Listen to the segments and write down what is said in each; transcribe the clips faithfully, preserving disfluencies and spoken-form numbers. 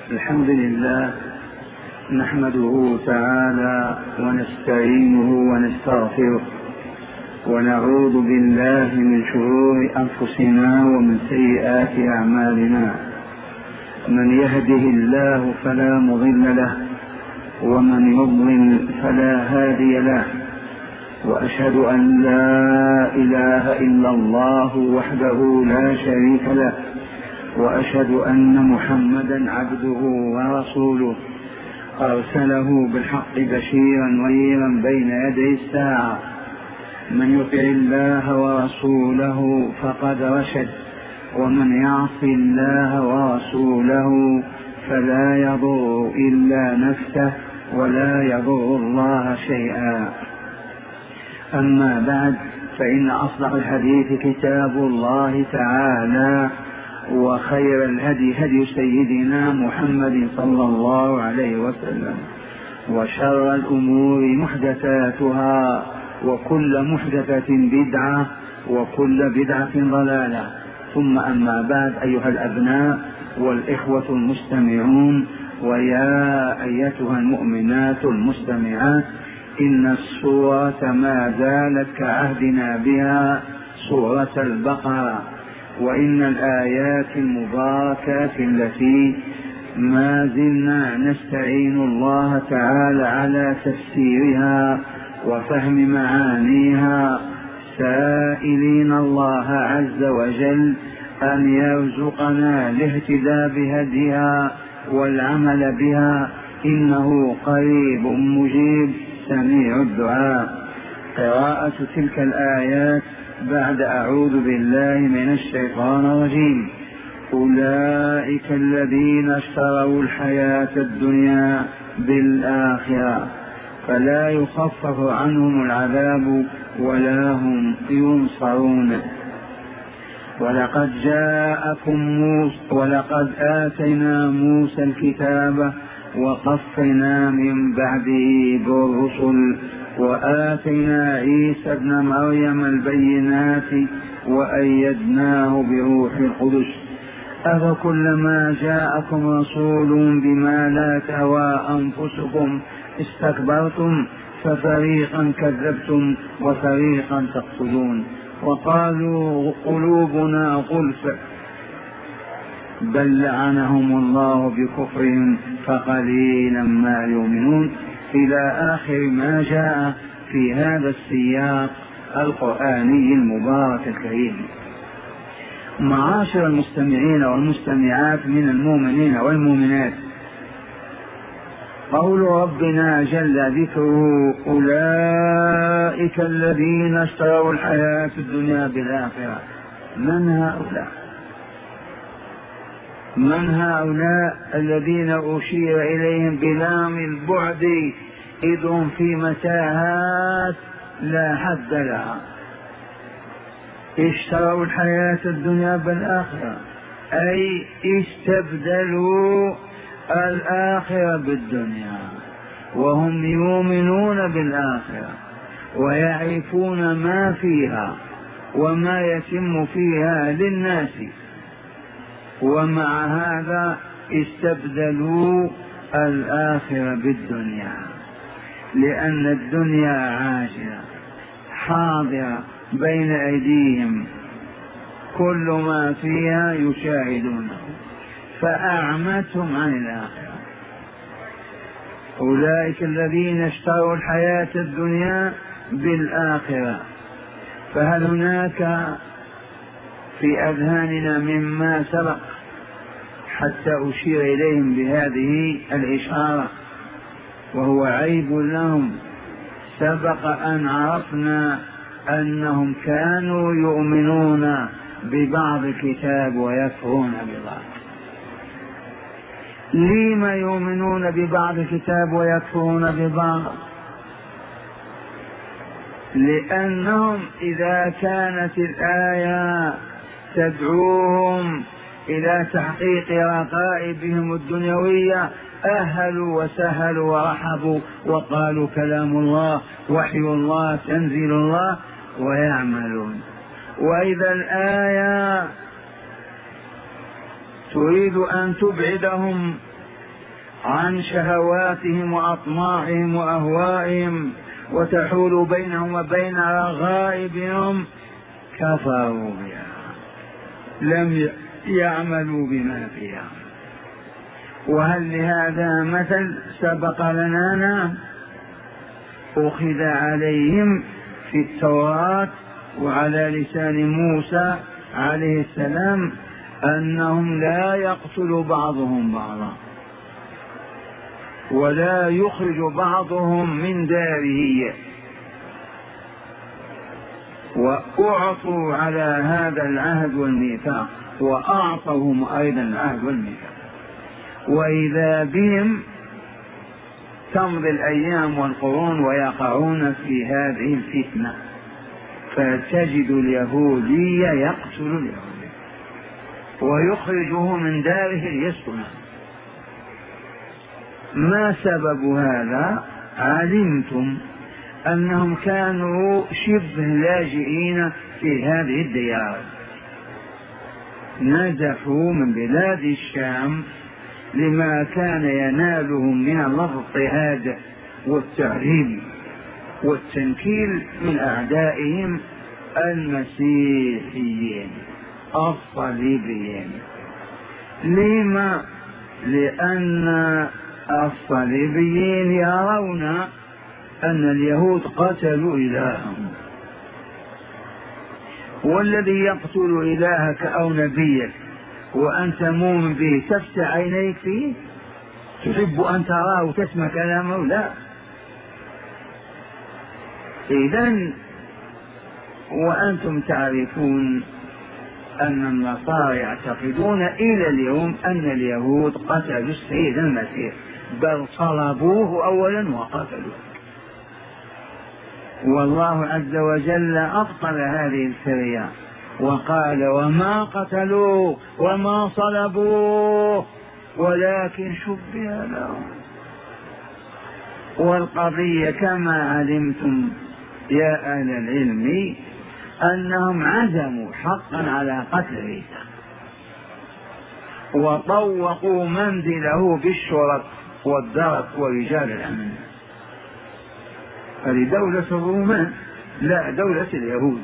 الحمد لله نحمده تعالى ونستعينه ونستغفره ونعوذ بالله من شرور أنفسنا ومن سيئات أعمالنا. من يهده الله فلا مضل له ومن يضلل فلا هادي له، وأشهد أن لا إله إلا الله وحده لا شريك له، وأشهد أن محمدا عبده ورسوله أرسله بالحق بشيرا ونذيرا بين يدي الساعة. من يطع الله ورسوله فقد رشد، ومن يعص الله ورسوله فلا يضر إلا نفسه ولا يضر الله شيئا. أما بعد، فإن أصدق الحديث كتاب الله تعالى، وخير الهدي هدي سيدنا محمد صلى الله عليه وسلم، وشر الأمور محدثاتها، وكل محدثة بدعة، وكل بدعة ضلالة. ثم أما بعد، أيها الأبناء والإخوة المستمعون، ويا أيتها المؤمنات المستمعات، إن السورة ما زالت كعهدنا بها سورة البقرة، وإن الآيات المباركات التي ما زلنا نستعين الله تعالى على تفسيرها وفهم معانيها، سائلين الله عز وجل أن يرزقنا الاهتداء بهديها والعمل بها، إنه قريب مجيب سميع الدعاء. قراءة تلك الآيات بعد أعوذ بالله من الشيطان الرجيم. أولئك الذين اشتروا الحياة الدنيا بالآخرة فلا يخفف عنهم العذاب ولا هم ينصرون. ولقد جاءكم موسى ولقد آتينا موسى الكتاب وقفنا من بعده بالرسل، وآتينا عيسى ابن مريم البينات وأيدناه بروح القدس. أفكلما جاءكم رسول بما لا تهوى أنفسكم استكبرتم ففريقا كذبتم وفريقا تقتلون، وقالوا قلوبنا غلف بل لعنهم الله بكفرهم فقليلا ما يؤمنون، إلى آخر ما جاء في هذا السياق القرآني المبارك الكريم. معاشر المستمعين والمستمعات من المؤمنين والمؤمنات، قول ربنا جل ذكره: أولئك الذين اشتروا الحياة الدنيا بالآخرة. من هؤلاء؟ من هؤلاء الذين أشير إليهم بلام البعد إذ هم في متاهات لا حد لها؟ اشتروا الحياة الدنيا بالآخرة، أي استبدلوا الآخرة بالدنيا، وهم يؤمنون بالآخرة ويعرفون ما فيها وما يتم فيها للناس، ومع هذا استبدلوا الآخرة بالدنيا، لأن الدنيا عاجلة حاضرة بين أيديهم، كل ما فيها يشاهدونه، فأعمتهم عن الآخرة. أولئك الذين اشتروا الحياة الدنيا بالآخرة. فهل هناك في أذهاننا مما سبق حتى أشير إليهم بهذه الإشارة وهو عيب لهم؟ سبق أن عرفنا أنهم كانوا يؤمنون ببعض الكتاب ويكفرون ببعض. لما يؤمنون ببعض الكتاب ويكفرون ببعض؟ لأنهم إذا كانت الآية تدعوهم إلى تحقيق رغائبهم الدنيوية أهلوا وسهلوا ورحبوا وقالوا كلام الله، وحي الله، تنزيل الله، ويعملون. وإذا الآية تريد أن تبعدهم عن شهواتهم وأطماعهم وأهوائهم وتحول بينهم وبين رغائبهم كفروا بها، لم يعملوا بما فيها. وهل لهذا مثل سبق لنا؟ نعم، أخذ عليهم في التوراة وعلى لسان موسى عليه السلام أنهم لا يقتل بعضهم بعضا ولا يخرج بعضهم من داره، وأعطوا على هذا العهد والميثاق، وأعطوهم أيضا العهد والميثاق. وإذا بهم تمضي الأيام والقرون ويقعون في هذه الفتنة، فتجد اليهودي يقتل اليهودي ويخرجه من داره ليسكن. ما سبب هذا؟ علمتم أنهم كانوا شبه لاجئين في هذه الديار، نزحوا من بلاد الشام لما كان ينالهم من الاضطهاد والتعذيب والتنكيل من أعدائهم المسيحيين الصليبيين. لما؟ لأن الصليبيين يرون أن اليهود قتلوا إلههم، والذي يقتل إلهك أو نبيك وأنت مؤمن به تفتح عينيك فيه؟ تحب أن تراه وتسمع كلامه؟ لا. إذن وأنتم تعرفون أن النصارى يعتقدون إلى اليوم أن اليهود قتلوا السيد المسيح، بل صلبوه أولا وقتلوه. والله عز وجل أبطل هذه الفرية وقال: وما قتلوه وما صلبوه ولكن شبه لهم. والقضية كما علمتم يا أهل العلم أنهم عزموا حقا على قتل عيسى، وطوقوا منزله بالشرط والدرك ورجال الأمن. هذه دولة الرومان، لا دولة اليهود.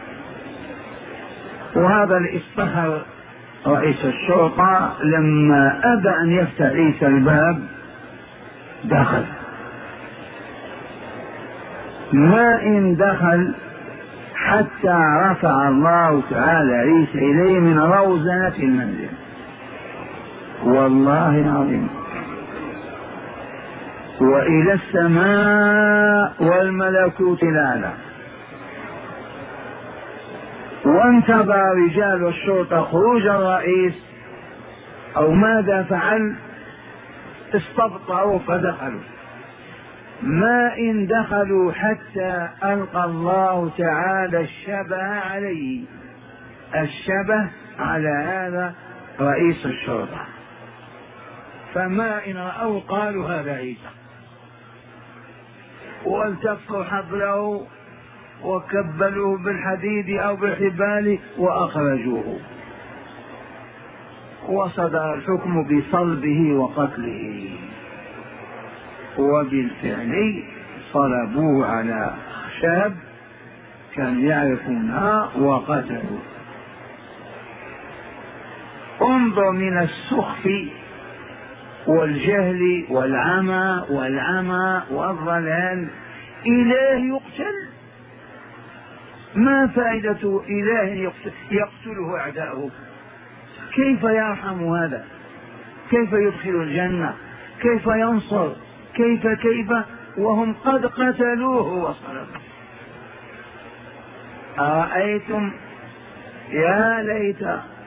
وهذا اللي اصطهر رئيس الشرطة لما أبى أن يفتح عيسى الباب دخل. ما إن دخل حتى رفع الله تعالى عيسى إليه من روزنة المنزل، والله العظيم، وإلى السماء والملكوت الأعلى. وانتظر رجال الشرطة خروج الرئيس، أو ماذا فعل؟ استبطأوا فدخلوا. ما إن دخلوا حتى ألقى الله تعالى الشبه عليه، الشبه على هذا رئيس الشرطة. فما إن رأوا قالوا هذا عيسى، والتفوا حبله وكبلوه بالحديد أو بالحبال وأخرجوه، وصدر الحكم بصلبه وقتله. وبالفعل صلبوه على خشب كانوا يعرفونها وقتلوا. انظر من السخف والجهل والعمى والعمى والضلال إله يقتل. ما فائدة إله يقتله أعداؤه؟ كيف يرحم هذا؟ كيف يدخل الجنة؟ كيف ينصر؟ كيف كيف وهم قد قتلوه وصلبوه؟ أرأيتم؟ يا ليت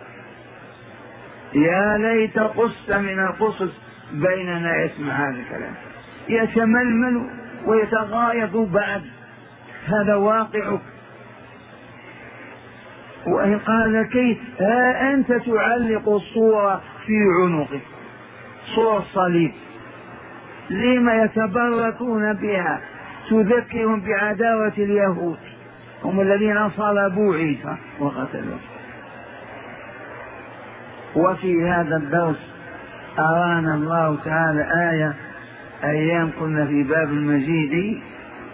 يا ليت قص من القصص بيننا يسمع هذا الكلام، يتململ ويتغايظ بعد. هذا واقعك. وإن قال كيف؟ ها أنت تعلق الصورة في عنقك، صورة الصليب، لما يتبركون بها؟ تذكرهم بعداوة اليهود، هم الذين صلبوا عيسى وقتلوه. وفي هذا الدرس أرانا الله تعالى آية أيام كنا في باب المجيد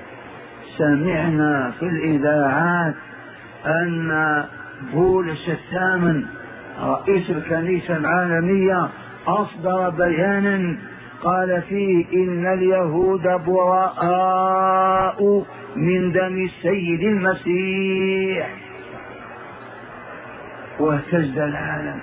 سمعنا في الإذاعات أن بولس الثامن رئيس الكنيسة العالمية أصدر بيانا قال فيه إن اليهود براء من دم السيد المسيح، واهتز العالم.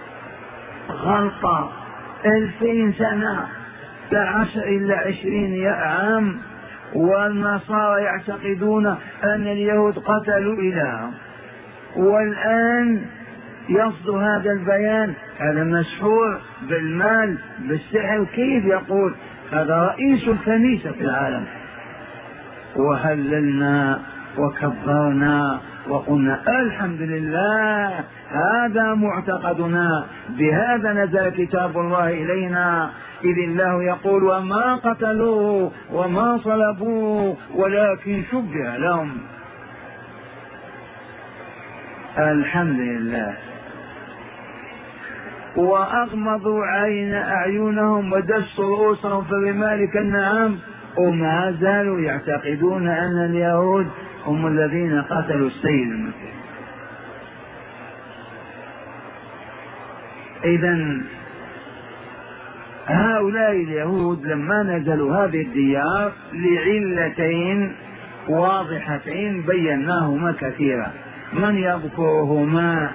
غلطة ألفين سنة لا عشر إلا عشرين عام، والنصارى يعتقدون أن اليهود قتلوا إلههم، والآن يصدر هذا البيان. هذا مسحور بالمال بالسحر، كيف يقول هذا رئيس الكنيسة في العالم؟ وهللنا وكبرنا وقلنا الحمد لله، هذا معتقدنا، بهذا نزل كتاب الله إلينا، إذ الله يقول وما قتلوه وما صلبوه ولكن شبه لهم. الحمد لله. وأغمضوا عين أعينهم ودسوا رؤوسهم في الرمال كالنعام، وما زالوا يعتقدون أن اليهود هم الذين قتلوا السيد المسيح. إذن هؤلاء اليهود لما نزلوا هذه الديار لعلتين واضحتين بيناهما كثيرا، من يذكرهما؟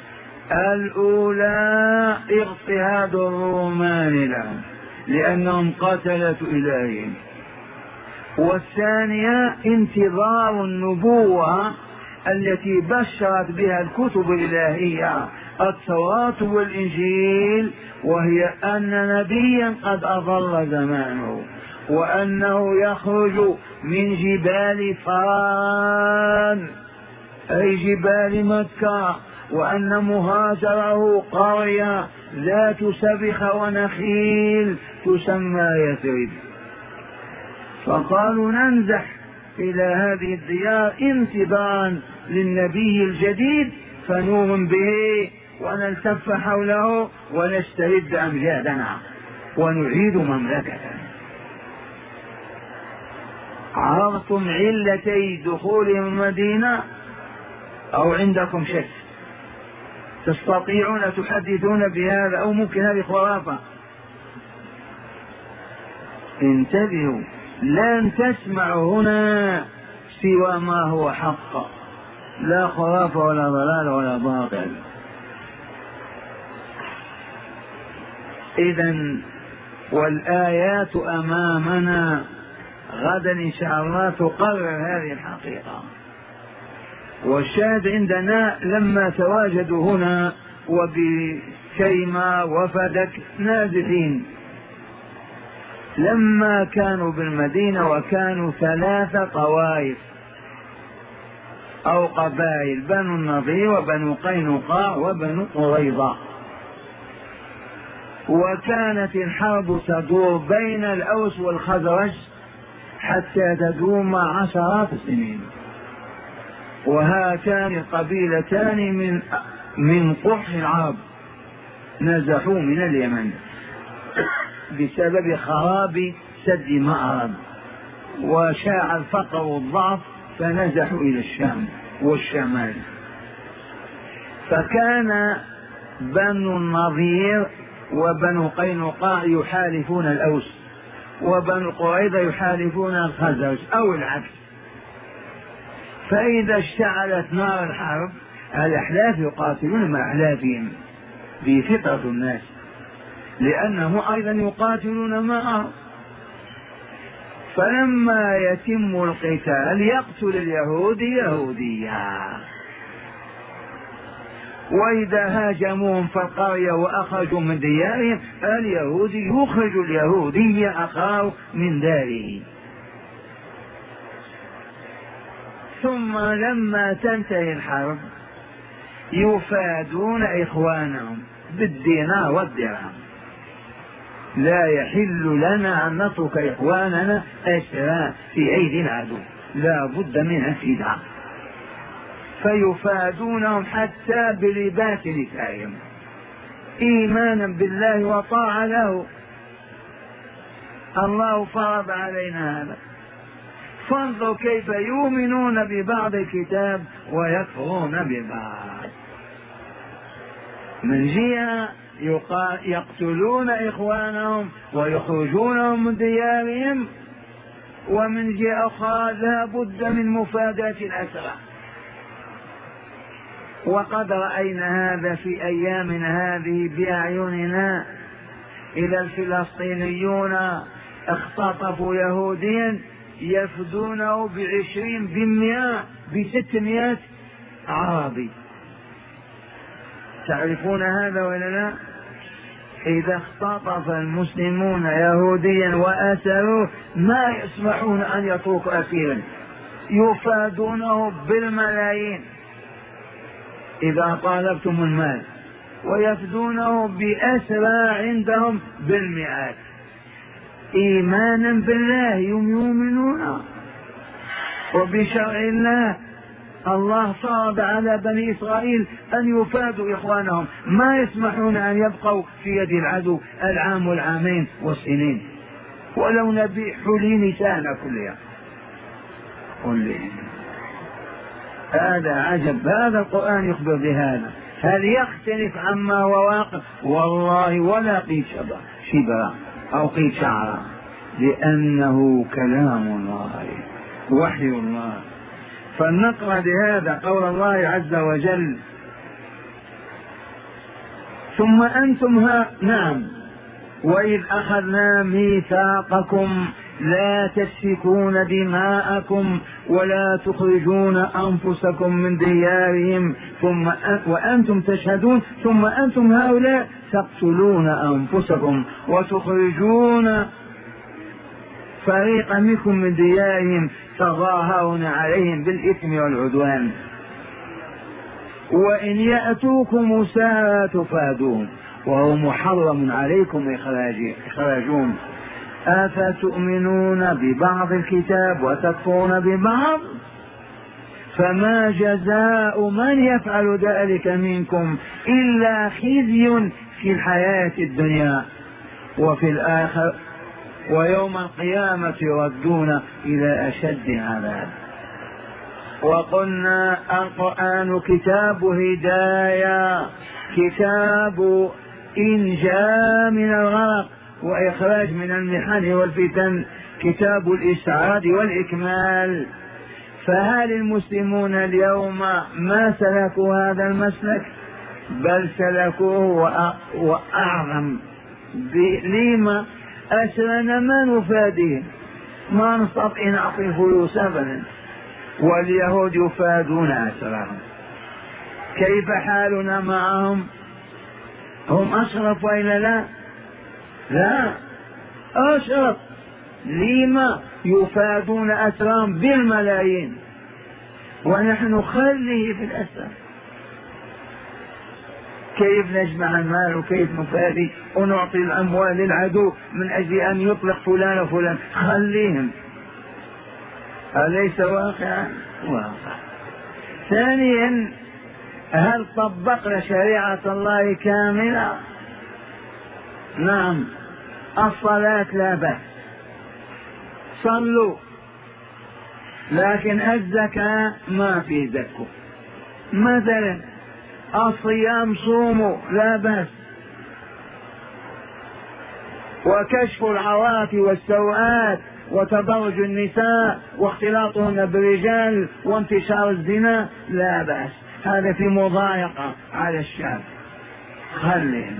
الأولى اضطهاد الرومان لهم لأنهم قتلة إلههم، والثانية انتظار النبوة التي بشرت بها الكتب الإلهية التوراة والإنجيل، وهي أن نبيا قد أضل زمانه، وأنه يخرج من جبال فران أي جبال مكة، وأن مهاجره قرية ذات سبخ ونخيل تسمى يثرب. فقالوا ننزح إلى هذه الديار انتظارا للنبي الجديد فنؤمن به ونلتف حوله ونسترد أمجادنا ونعيد مملكتنا. عرفتم علتي دخولهم المدينة أو عندكم شك؟ تستطيعون تحدثون بهذا أو ممكن هذه خرافة؟ انتبهوا، لن تسمعوا هنا سوى ما هو حق، لا خرافة ولا ضلال ولا باطل. إذن والآيات أمامنا، غدا إن شاء الله تقرر هذه الحقيقة. والشاهد عندنا لما تواجدوا هنا وبكيمة وفدك نازحين، لما كانوا بالمدينة وكانوا ثلاث طوائف أو قبائل، بنو النضير وبنو قينقاع وبنو قريظة، وكانت الحرب تدور بين الأوس والخزرج حتى تدوم عشرات السنين. وهاتان القبيلتان من من قرح العرب نزحوا من اليمن بسبب خراب سد مأرب، وشاع الفقر والضعف فنزحوا إلى الشام والشمال. فكان بنو النضير وبنو قينقاع يحالفون الأوس، وبنو قريظة يحالفون الخزرج أو العكس. فإذا اشتعلت نار الحرب الأحلاف يقاتلون مع أحلافهم بفطرة الناس، لأنهم أيضا يقاتلون معهم. فلما يتم القتال يقتل اليهودي يهوديا، وإذا هاجموهم في القرية وأخرجوا من ديارهم اليهودي يخرج اليهودي أخاه من داره. ثم لما تنتهي الحرب يفادون إخوانهم بالدينار والدرهم. لا يحل لنا أن نترك إخواننا أسرى في أيدي العدو، لا بد من الفداء. فيفادونهم حتى بلباس نسائهم، إيمانا بالله وطاعة له. الله فرض علينا هذا. فانظروا كيف يؤمنون ببعض الكتاب ويكفرون ببعض. من جهة يقتلون إخوانهم ويخرجونهم من ديارهم، ومن جهة أخرى لا بد من مفاداة الأسرى. وقد رأينا هذا في أيامنا هذه بأعيننا. إذا الفلسطينيون اختطفوا يهوديا يفدونه بعشرين بالمئة بستمائة عربي. تعرفون هذا ولا لا؟ إذا اختطف المسلمون يهوديا وأسروه ما يسمحون أن يتركوا أسيرا، يفادونه بالملايين إذا طالبتم المال، ويفدونه بأسرى عندهم بالمئات. إيمانا بالله يؤمنون وبشرع الله. الله فرض على بني إسرائيل أن يفادوا إخوانهم، ما يسمحون أن يبقوا في يد العدو العام والعامين والسنين، ولو نبيع حلي نساءنا كلها. قل هذا عجب. هذا القرآن يخبر بهذا. هل يختلف عما هو واقع؟ والله ولا قيد شبرا أو قيد شعرا، لأنه كلام الله وحي الله. فلنقرأ بهذا قول الله عز وجل: ثم أنتم ها نعم وإذ أخذنا ميثاقكم لا تسفكون دماءكم ولا تخرجون أنفسكم من ديارهم ثم وأنتم تشهدون ثم أنتم هؤلاء تقتلون أنفسكم وتخرجون فريقا منكم من ديارهم تظاهرون عليهم بالإثم والعدوان وإن يأتوكم أسارى تفادون وهو محرم عليكم إخراجهم أفتؤمنون ببعض الكتاب وتكفرون ببعض فما جزاء من يفعل ذلك منكم إلا خزي في الحياة الدنيا وفي الآخرة ويوم القيامة يردون إلى أشد عذاب. وقلنا القرآن كتاب هداية، كتاب إنجاء من الغرق وإخراج من المحن والفتن، كتاب الإسعاد والإكمال. فهل المسلمون اليوم ما سلكوا هذا المسلك؟ بل سلكوه وأعظم. لما أسرنا ما نفاديه، ما نستطيع نعطي فلوس أبدا، واليهود يفادون أسرهم. كيف حالنا معهم؟ هم أشرف وإلا لا؟ لا أشرف. لما يفادون أسرهم بالملايين ونحن نخليه في الأسر؟ كيف نجمع المال وكيف نفادي ونعطي الأموال للعدو من أجل أن يطلق فلان وفلان؟ خليهم. أليس واقعا؟ واقع. ثانيا، هل طبقنا شريعة الله كاملة؟ نعم. الصلاة لا بأس، صلوا، لكن الزكاة ما في زكوا. مثلا الصيام صوموا لا بأس، وكشف العورات والسوءات وتبرج النساء واختلاطهن بالرجال وانتشار الزنا لا بأس. هذا في مضايقة على الشعب. خلهم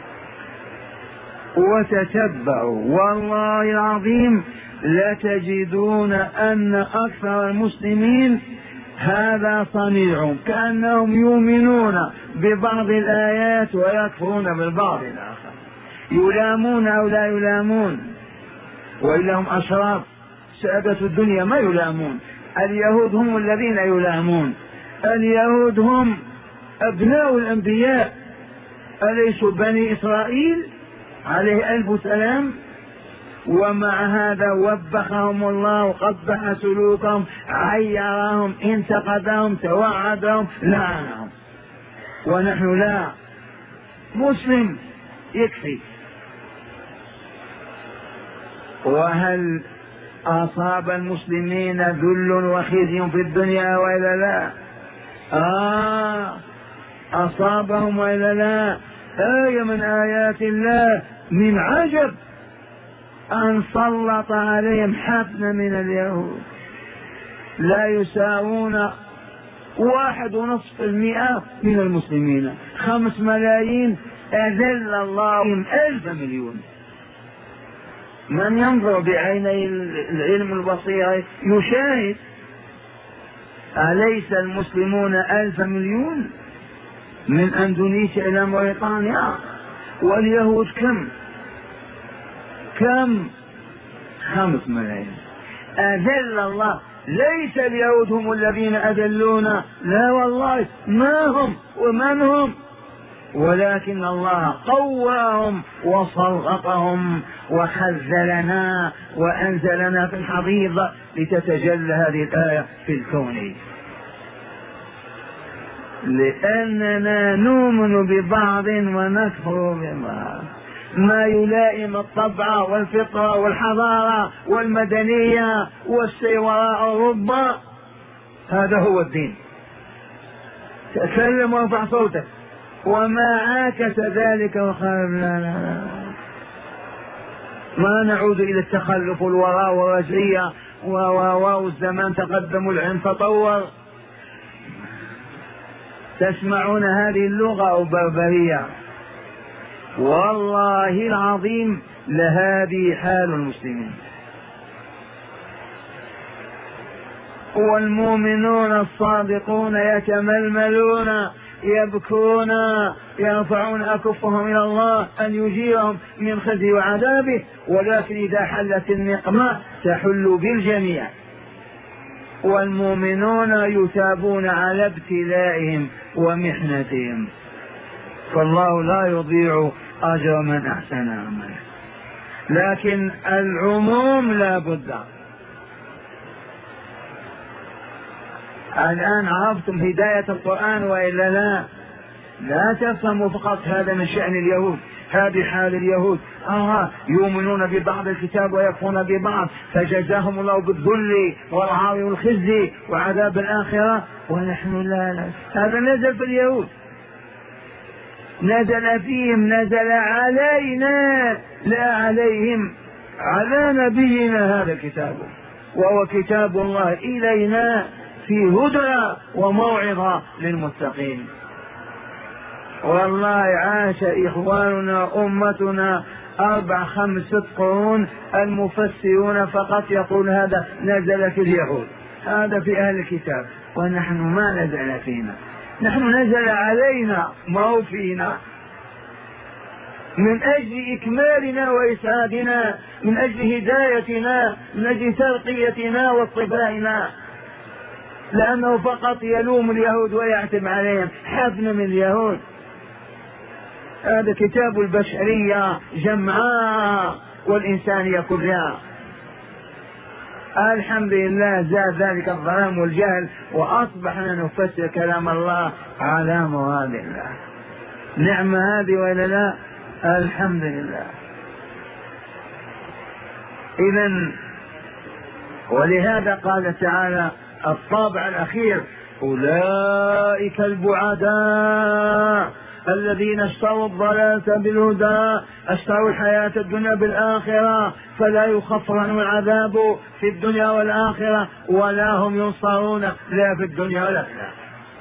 وتتبعوا والله العظيم لتجدون أن أكثر المسلمين هذا صنيعهم، كأنهم يؤمنون ببعض الآيات ويكفرون بالبعض الآخر. يلامون أو لا يلامون، وإلا هم أشراف سادة الدنيا ما يلامون. اليهود هم الذين يلامون. اليهود هم أبناء الأنبياء، أليسوا بني إسرائيل عليه ألف سلام؟ ومع هذا وبخهم الله وقبح سلوكهم، عيرهم، انتقدهم، توعدهم، لعنهم. ونحن لا. مسلم يكفي. وهل أصاب المسلمين ذل وخزي في الدنيا وإلا لا؟ آه أصابهم وإلا لا؟ آية من آيات الله. من عجب أن سلط عليهم حفنة من اليهود لا يساوون واحد ونصف المئة من المسلمين. خمس ملايين أذل الله ألف مليون. من ينظر بعيني العلم البصير يشاهد. أليس المسلمون ألف مليون من أندونيسيا إلى موريتانيا؟ واليهود كم كم خمس ملايين. أذل الله. ليس اليهود هم الذين أذلونا، لا والله، ما هم ومن هم، ولكن الله قواهم وسلطهم وخذلنا وأنزلنا في الحضيض لتتجلى هذه الآية في الكون، لأننا نؤمن ببعض ونكفر ببعض. ما يلائم الطبع والفطرة والحضارة والمدنية والسير وراء أوروبا، هذا هو الدين. تكلم وارفع صوتك، وما عاكس ذلك وخالف. لا لا لا، ما نعود إلى التخلف والوراء والرجعية والزمان تقدم والعلم تطور. تسمعون هذه اللغة أو بربرية؟ والله العظيم لهذه حال المسلمين. والمؤمنون الصادقون يتململون يبكون يرفعون أكفهم إلى الله أن يجيرهم من خزي وعذابه، ولكن إذا حلت النقمة تحل بالجميع. والمؤمنون يثابون على ابتلائهم ومحنتهم، فالله لا يضيع أجر من أحسن عملا. لكن العموم لا بد. الآن عرفتم هداية القرآن وإلا لا؟ لا تفهموا فقط هذا من شأن اليهود، هذه حال اليهود. آه يؤمنون ببعض الكتاب ويكفرون ببعض، فجزاهم الله بالذل والعار والخزي وعذاب الآخرة، ونحن لا لا. هذا نزل في اليهود، نزل فيهم، نزل علينا لا عليهم، على نبينا هذا الكتاب، وهو كتاب الله إلينا في هدى وموعظة للمتقين. والله عاش إخواننا أمتنا أربع خمس ست قرون المفسرون فقط يقول هذا نزل في اليهود، هذا في أهل الكتاب، ونحن ما نزل فينا، نحن نزل علينا ما هو فينا، من أجل إكمالنا وإسعادنا، من أجل هدايتنا، من أجل ترقيتنا واصطفائنا. لأنه فقط يلوم اليهود ويعتب عليهم، حفن من اليهود. هذا كتاب البشرية جمعاء والإنسانية كلها. الحمد لله زاد ذلك الظلام والجهل، وأصبحنا نفسر كلام الله على مراد الله. نعمة هذه ولا لا؟ الحمد لله. إذن ولهذا قال تعالى الطابع الأخير: أولئك البعداء الذين اشتروا الضلالة بالهدى، اشتروا الحياة الدنيا بالآخرة، فلا يخفف عنهم العذاب في الدنيا والآخرة ولا هم ينصرون لا في الدنيا ولا في الآخرة.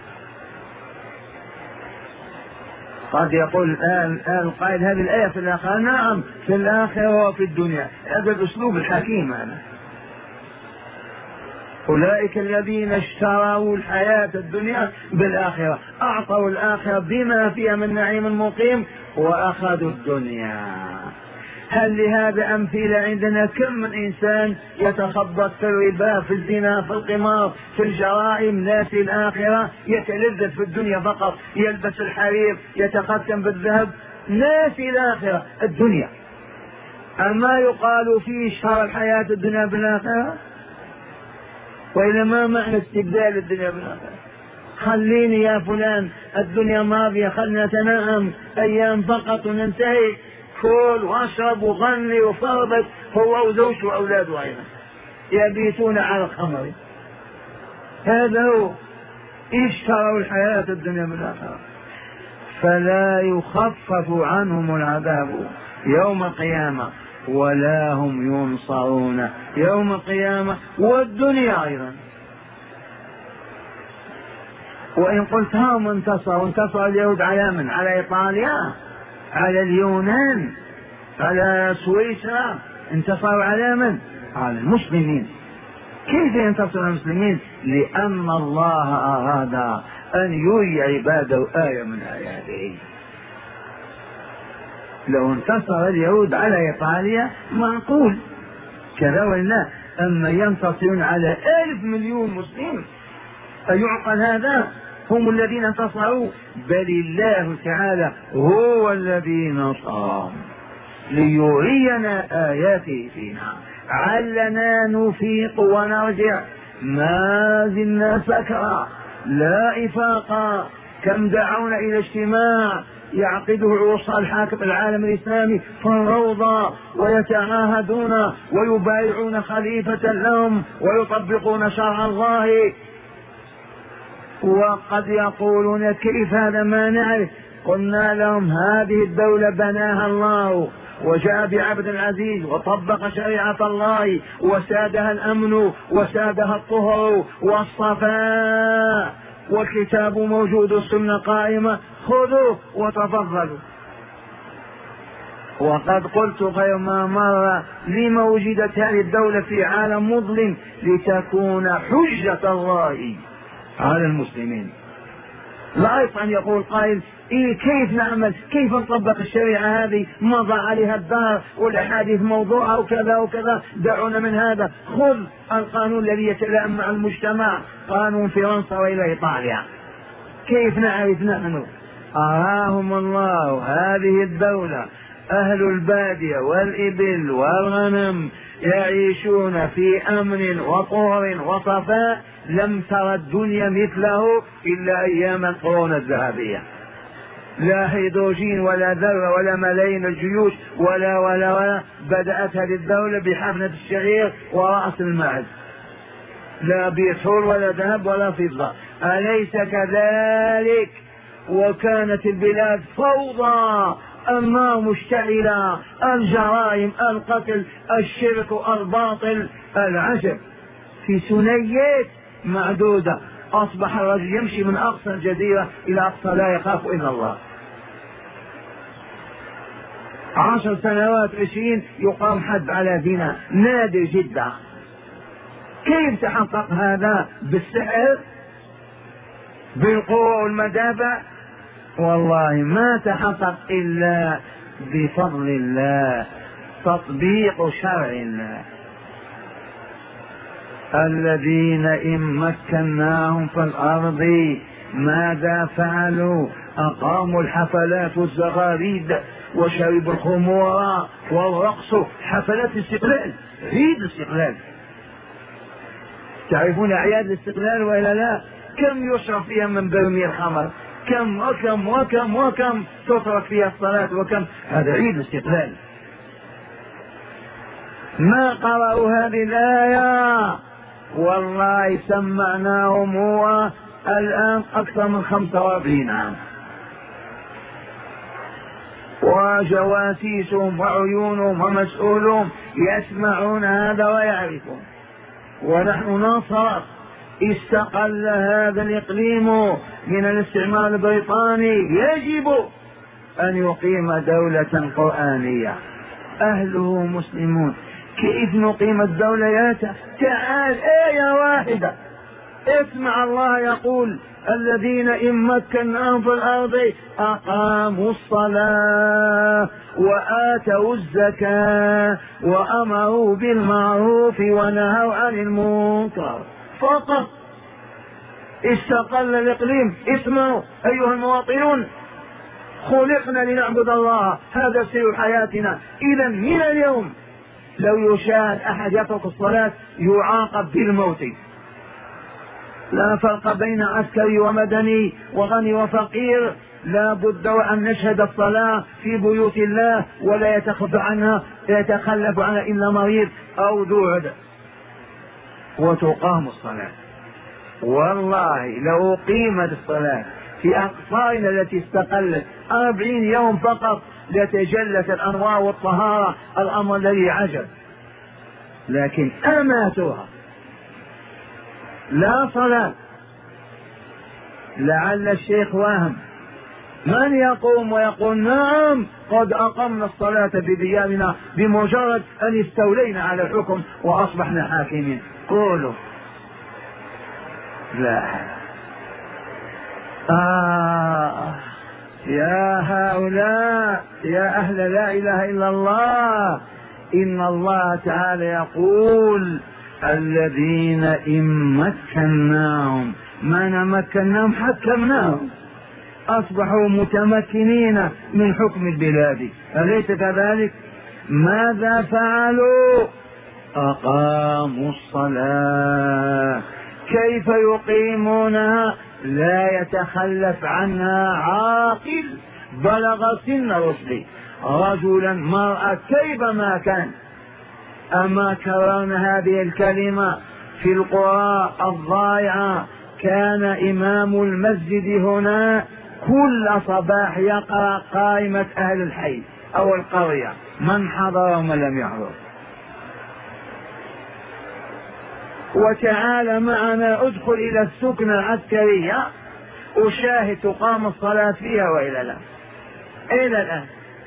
قد يقول الآن القائل هذه الآية في الآخرة، نعم في الآخرة وفي الدنيا، هذا الأسلوب الحكيم. أنا أولئك الذين اشتروا الحياة الدنيا بالآخرة، أعطوا الآخرة بما فيها من نعيم مقيم وأخذوا الدنيا. هل لهذا أمثلة عندنا؟ كم من إنسان يتخبط في الربا، في الزنا، في القمار، في الجرائم، ناسي الآخرة، يتلذذ في الدنيا فقط، يلبس الحرير، يتختم بالذهب، ناسي الآخرة. الدنيا أما يقال فيه اشترى الحياة الدنيا بالآخرة؟ وإلى ما معنى استبدال الدنيا بالآخرة؟ خليني يا فلان، الدنيا ماضية، خلنا نتناءم أيام فقط وننتهي. كل واشرب وغني وفربت هو وزوجته وأولاده أيضا يبيتون على الخمر. هذا هو اشتروا الحياة الدنيا بالآخرة، فلا يخفف عنهم العذاب يوم القيامة ولا هم ينصرون يوم القيامة والدنيا أيضا. وإن قلت هم انتصروا، انتصر اليهود على من؟ على إيطاليا، على اليونان، على سويسرا، انتصروا على من؟ على المسلمين. كيف ينتصر المسلمين؟ لأن الله أراد أن يري عباده آية من آياته. لو انتصر اليهود على إيطاليا معقول كذا ولا، أما ينتصرون على ألف مليون مسلم أيعقل هذا؟ هم الذين انتصروا، بل الله تعالى هو الذي نصرهم ليرينا آياته فينا علنا نفيق ونرجع. ما زلنا سكرى لا إفاقا. كم دعونا إلى اجتماع يعقده عروس الحاكم العالم الإسلامي في الروضة ويتعاهدون ويبايعون خليفة لهم ويطبقون شرع الله، وقد يقولون كيف هذا؟ ما نعرف. قلنا لهم هذه الدولة بناها الله وجاء بعبد العزيز وطبق شريعة الله وسادها الأمن وسادها الطهر والصفاء، والكتاب موجود، السنة قائمة، خذوه وتفضلوا. وقد قلت غير ما مر لما وجدت هذه الدولة في عالم مظلم؟ لتكون حجة الله على المسلمين. لا يصح أن يقول قائل إيه كيف نعمل، كيف نطبق الشريعة هذه، مضى عليها الدار والأحاديث موضوعة وكذا وكذا، دعونا من هذا. خذ القانون الذي يتلائم مع المجتمع، قانون فرنسا وإلى إيطاليا. كيف نعرف نحن؟ أراهم الله هذه الدولة، أهل البادية والإبل والغنم يعيشون في أمن وطهر وصفاء، لم ترى الدنيا مثله إلا أيام القرون الذهبية. لا هيدروجين ولا ذرة ولا ملايين الجيوش ولا ولا ولا. بدأت هذه الدولة بحفنة الشعير ورأس الماعز، لا بترول ولا ذهب ولا فضة. أليس كذلك؟ وكانت البلاد فوضى، النار مشتعلة، الجرائم، القتل، الشرك، الباطل، العجب. في ثنيات معدودة أصبح الرجل يمشي من أقصى الجزيرة إلى أقصى لا يخاف إلا الله. عشر سنوات عشرين يقام حد على زنا نادر جدا. كيف تحقق هذا؟ بالسحر؟ بالقوة والمدافع؟ والله ما تحقق إلا بفضل الله، تطبيق شرع الله. الذين إن مكناهم في الأرض ماذا فعلوا؟ أقاموا الحفلات والزغاريد وشربوا الخمور والرقص. حفلات الاستقلال، عيد الاستقلال، تعرفون أعياد الاستقلال ولا لا؟ كم يشرب فيها من برميل خمر، كم وكم وكم وكم تترك فيها الصلاة وكم. هذا عيد الاستقلال. ما قرأوا هذه الآية؟ والله سمعناهم هو الآن أكثر من خمسة وأربعين عام، وجواسيسهم وعيونهم ومسؤولهم يسمعون هذا ويعرفون. ونحن نصر استقل هذا الإقليم من الاستعمار البريطاني، يجب أن يقيم دولة قرآنية أهله مسلمون. كيف نقيم الدولة يا تعال؟ آية واحدة اسمع الله يقول الذين إن مكناهم في الأرض أقاموا الصلاة وآتوا الزكاة وأمروا بالمعروف ونهوا عن المنكر. فقط استقل الإقليم. اسمعوا أيها المواطنون، خلقنا لنعبد الله، هذا سر حياتنا. إذا من اليوم لو يشاهد أحد يترك الصلاة يعاقب بالموت. لا فرق بين عسكري ومدني وغني وفقير، لا بد وأن نشهد الصلاة في بيوت الله ولا يتخلف عنها يتخلف عنها إلا مريض أو ذو عذر، وتقام الصلاة. والله لو قيمت الصلاة في أقصارنا التي استقلت أربعين يوم فقط لتجلت الأنوار والطهارة، الأمر الذي عجب، لكن أماتوها لا صلاة. لعل الشيخ واهم من يقوم ويقول نعم قد أقمنا الصلاة بديارنا بمجرد أن استولينا على الحكم وأصبحنا حاكمين. قولوا لا. آه يا هؤلاء يا أهل لا إله إلا الله، إن الله تعالى يقول الذين إن مكناهم ما نمكناهم حكمناهم، أصبحوا متمكنين من حكم البلاد، أليس كذلك؟ ماذا فعلوا؟ أقاموا الصلاة. كيف يقيمونها؟ لا يتخلف عنها عاقل بلغ سن رشد، رجلا مرأة كيفما كان. أما كررنا هذه الكلمة في القرى الضائعة، كان إمام المسجد هنا كل صباح يقرأ قائمة أهل الحي أو القرية، من حضر ومن لم يحضر. وتعال معنا ادخل إلى السكنة العسكرية أشاهد تقام الصلاة فيها وإلى لا إلى الآن.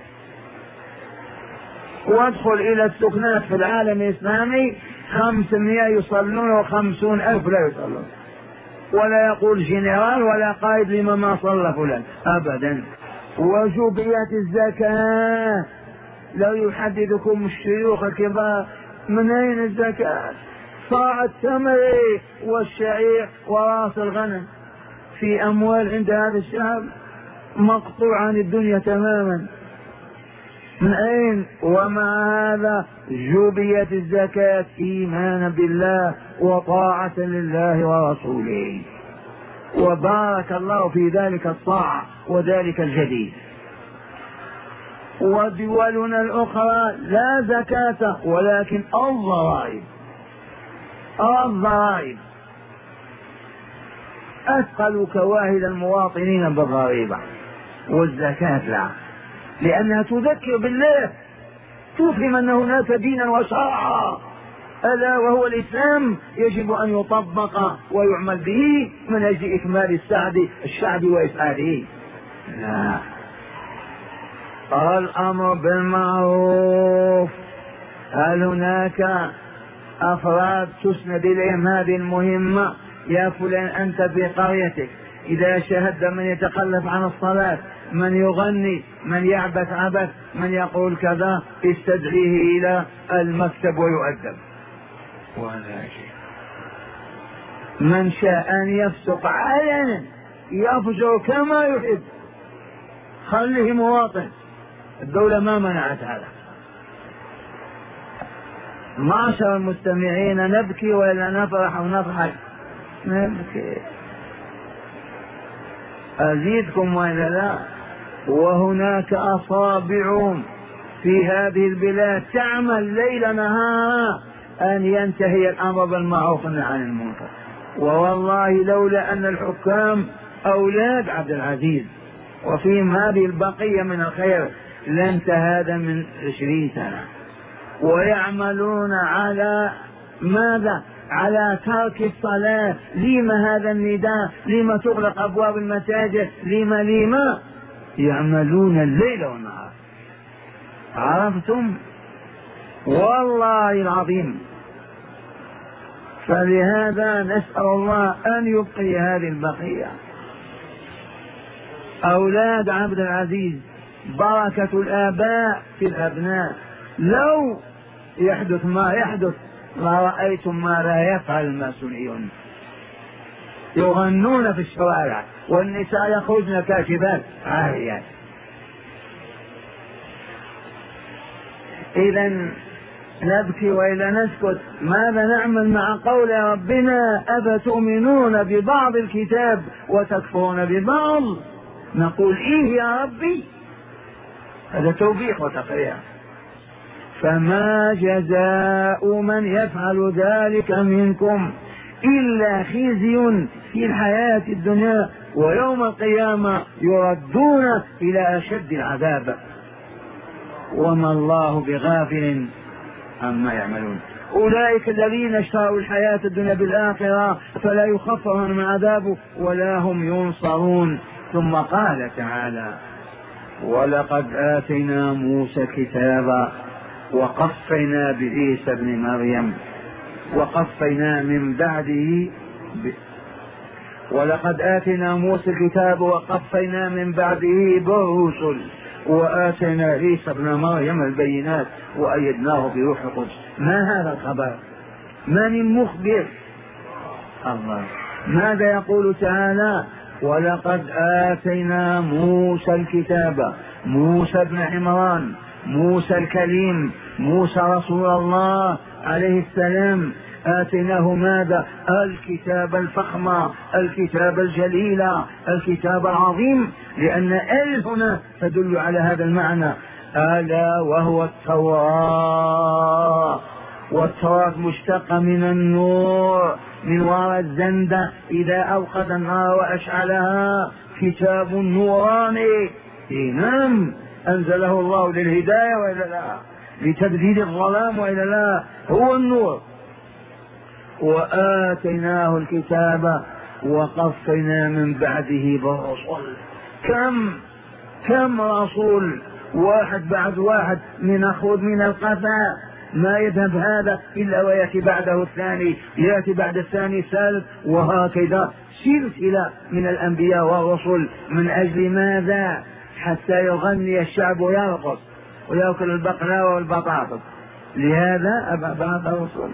وادخل إلى السكنات في العالم الإسلامي خمسمائة يصلون وخمسون ألف لا يصلون، ولا يقول جنرال ولا قائد لما ما صلى فلان أبدا. وجوبيات الزكاة لو يحددكم الشيوخ الكبار من أين الزكاة؟ صاع التمر والشعير وراس الغنم في أموال عند هذا الشعب مقطوع عن الدنيا تماما، من أين؟ ومع هذا جوبيت الزكاة إيمانا بالله وطاعة لله ورسوله، وبارك الله في ذلك الطاعة وذلك الجديد. ودولنا الأخرى لا زكاة ولكن الضرائب، الضرائب أثقل كواهل المواطنين بالضريبة، والزكاة لا، لأنها تذكر بالله، تفهم أن هناك دينا وشرعا ألا وهو الإسلام يجب أن يطبق ويعمل به من أجل إكمال السعد الشعب وإسعاده. لا، الأمر بالمعروف. هل هناك أفراد تسند إليهم هذه المهمة؟ يا فلان أنت في قريتك إذا شاهدت من يتخلف عن الصلاة، من يغني، من يعبث عبث، من يقول كذا، استدعيه إلى المكتب ويؤدب. ولا شيء. من شاء أن يفسق علنا يفجر كما يحب، خليه مواطن، الدولة ما منعت هذا. معشر المستمعين نبكي ولا نفرح ونضحك؟ نبكي. أزيدكم ولا لا؟ وهناك أصابع في هذه البلاد تعمل ليل نهارا أن ينتهي الأمر بالمعروف والنهي عن المنكر. ووالله لولا أن الحكام أولاد عبد العزيز وفيهم هذه البقية من الخير لانتهى هذا من عشرين سنة. ويعملون على ماذا؟ على ترك الصلاة. لما هذا النداء؟ لما تغلق أبواب المساجد؟ لما لما يعملون الليل والنهار؟ عرفتم؟ والله العظيم. فلهذا نسأل الله أن يبقي هذه البقية. أولاد عبد العزيز بركة الآباء في الأبناء. لو يحدث ما يحدث لرأيتم ما لا يفعل الماسونيون، يغنون في الشوارع والنساء يخرجن كاشفات عاريات. إذن نبكي وإلا نسكت؟ ماذا نعمل مع قول ربنا أفتؤمنون ببعض الكتاب وتكفرون ببعض؟ نقول إيه يا ربي؟ هذا توبيخ وتقريع. فما جزاء من يفعل ذلك منكم إلا خزي في الحياة الدنيا ويوم القيامة يردون إلى أشد العذاب وما الله بغافل عما يعملون. أولئك الذين اشتروا الحياة الدنيا بالآخرة فلا يخفف عنهم عذابه ولا هم ينصرون. ثم قال تعالى ولقد آتينا موسى كتابا وقفينا بعيسى ابن مريم وقفينا من بعده ب... ولقد آتينا موسى الكتاب وقفينا من بعده بالرسل وآتينا عيسى ابن مريم البينات وأيدناه بروح القدس. ما هذا الخبر؟ من المخبر؟ الله. ماذا يقول تعالى؟ ولقد آتينا موسى الكتاب، موسى بن عمران، موسى الكليم، موسى رسول الله عليه السلام، آتيناه ماذا؟ الكتاب الفخم، الكتاب الجليل، الكتاب العظيم، لأن ال هنا تدل على هذا المعنى، ألا وهو التوراة. والتوراة مشتقة من النور، من وراء الزندة إذا أوقد النار وأشعلها، كتاب نوراني. نعم، أنزله الله للهداية وإلا لا؟ لتبديد الظلام وإلا لا؟ هو النور. وآتيناه الكتاب وقفينا من بعده بالرسل. كم كم رسول، واحد بعد واحد، من أخذ من القفا، ما يذهب هذا إلا ويأتي بعده الثاني، يأتي بعد الثاني الثالث، وهكذا سلسلة من الأنبياء والرسل. من أجل ماذا؟ حتى يغني الشعب ويرقص ويأكل البقلاوة والبطاطس. لهذا بعث الرسل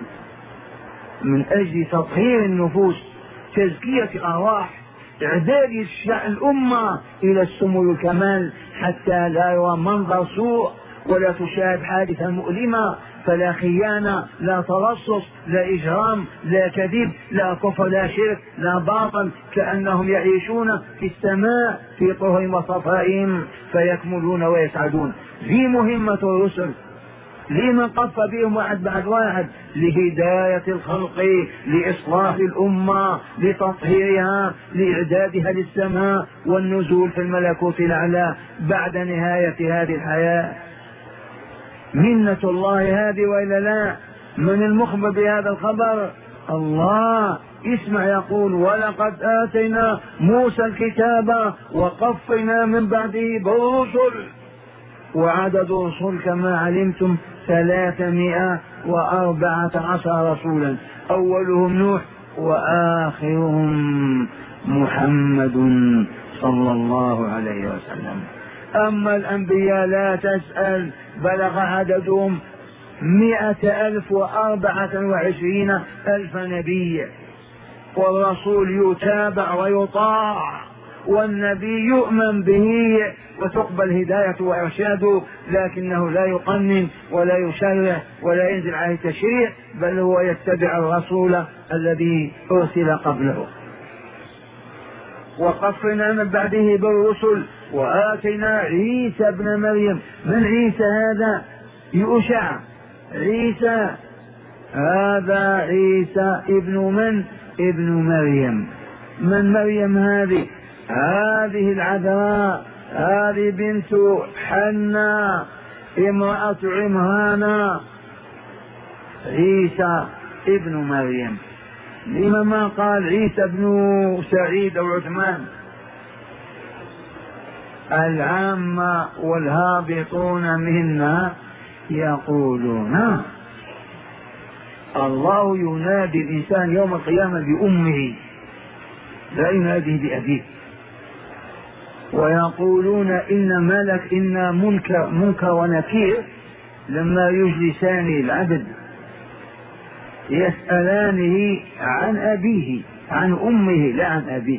من أجل تطهير النفوس، تزكية الأرواح، إعداد الأمة إلى السمو والكمال، حتى لا يرى منظر سوء ولا تشاهد حادثة مؤلمة، فلا خيانة، لا تلصص، لا إجرام، لا كذب، لا كفر، لا شرك، لا باطل، كأنهم يعيشون في السماء في طهرهم وصفائهم فيكملون ويسعدون. ذي مهمة الرسل. لمن قف بهم واحد بعد واحد؟ لهداية الخلق، لإصلاح الأمة، لتطهيرها، لإعدادها للسماء والنزول في الملكوت الأعلى بعد نهاية هذه الحياة. منة الله هذه وإلا لا؟ من المخبر بهذا الخبر؟ الله. اسمع، يقول ولقد آتينا موسى الكتاب وقفينا من بعده بالرسل. وعدد الرسل كما علمتم ثلاثمائة وأربعة عشر رسولا، أولهم نوح وآخرهم محمد صلى الله عليه وسلم. أما الأنبياء لا تسأل، بلغ عددهم مئة ألف وأربعة وعشرين ألف نبي. والرسول يتابع ويطاع، والنبي يؤمن به وتقبل هدايته وإرشاده، لكنه لا يقنن ولا يشرع ولا ينزل عليه تشريع، بل هو يتبع الرسول الذي أرسل قبله. وقفنا من بعده بالرسل وآتينا عيسى ابن مريم. من عيسى هذا؟ يؤشع. عيسى هذا عيسى ابن من؟ ابن مريم. من مريم هذه؟ هذه العذراء، هذه بنت حنا امرأة عمران. عيسى ابن مريم. لما ما قال عيسى ابن سعيد أو عثمان؟ العامة والهابطون منا يقولون الله ينادي الإنسان يوم القيامة بأمه، لا يناديه بأبيه. ويقولون إن ملك إن منكر, منكر ونكير لما يجلسان العبد يسألانه عن أبيه، عن أمه لا عن أبيه.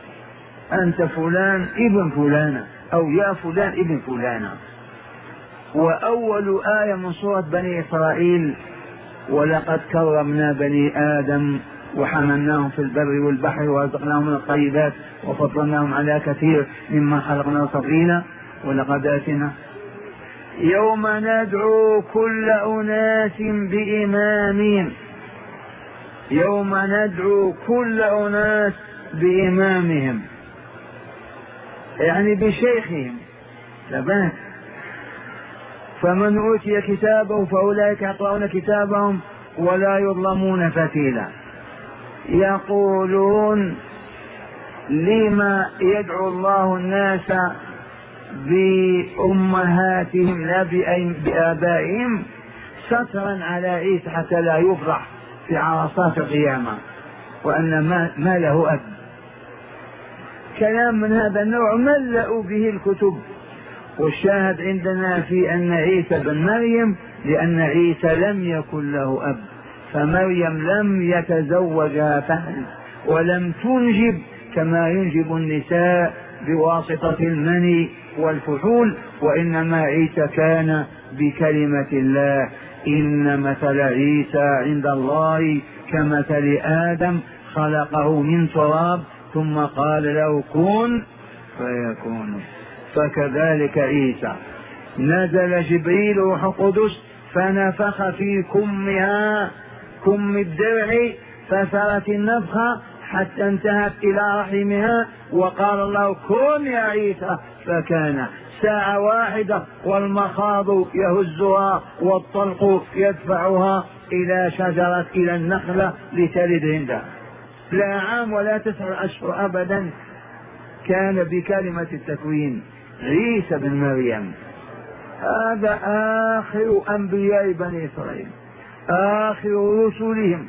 أنت فلان ابن فلانة، أو يا فلان ابن فلانة. وأول آية من سورة بني إسرائيل: ولقد كرمنا بني آدم وحملناهم في البر والبحر ورزقناهم من الطيبات وفضلناهم على كثير مما خلقنا تفضيلا ولقد آتنا يوم ندعو كل أناس بإمامهم. يوم ندعو كل أناس بإمامهم يعني بشيخهم. ثبات. فمن أوتي كتابه فأولئك يقرؤون كتابهم ولا يظلمون فتيلا. يقولون: لما يدعو الله الناس بأمهاتهم لا بآبائهم؟ سترا على عيسى حتى لا يفضح في عرصات القيامة وأن ما, ما له أب. كلام من هذا النوع ملأوا به الكتب. والشاهد عندنا في أن عيسى بن مريم، لأن عيسى لم يكن له أب، فمريم لم يتزوجها فهل ولم تنجب كما ينجب النساء بواسطة المني والفحول، وإنما عيسى كان بكلمة الله: إن مثل عيسى عند الله كمثل آدم خلقه من تراب ثم قال له كن فيكون. فكذلك عيسى نزل جبريل روح القدس فنفخ في كمها كم الدرع فسرت النفخة حتى انتهت إلى رحمها، وقال الله كن يا عيسى فكان. ساعة واحدة والمخاض يهزها والطلق يدفعها إلى شجرة إلى النخلة لتلد عندها. لا عام ولا تسع أشهر أبدا. كان بكلمة التكوين عيسى بن مريم. هذا آخر أنبياء بني إسرائيل، آخر رسلهم.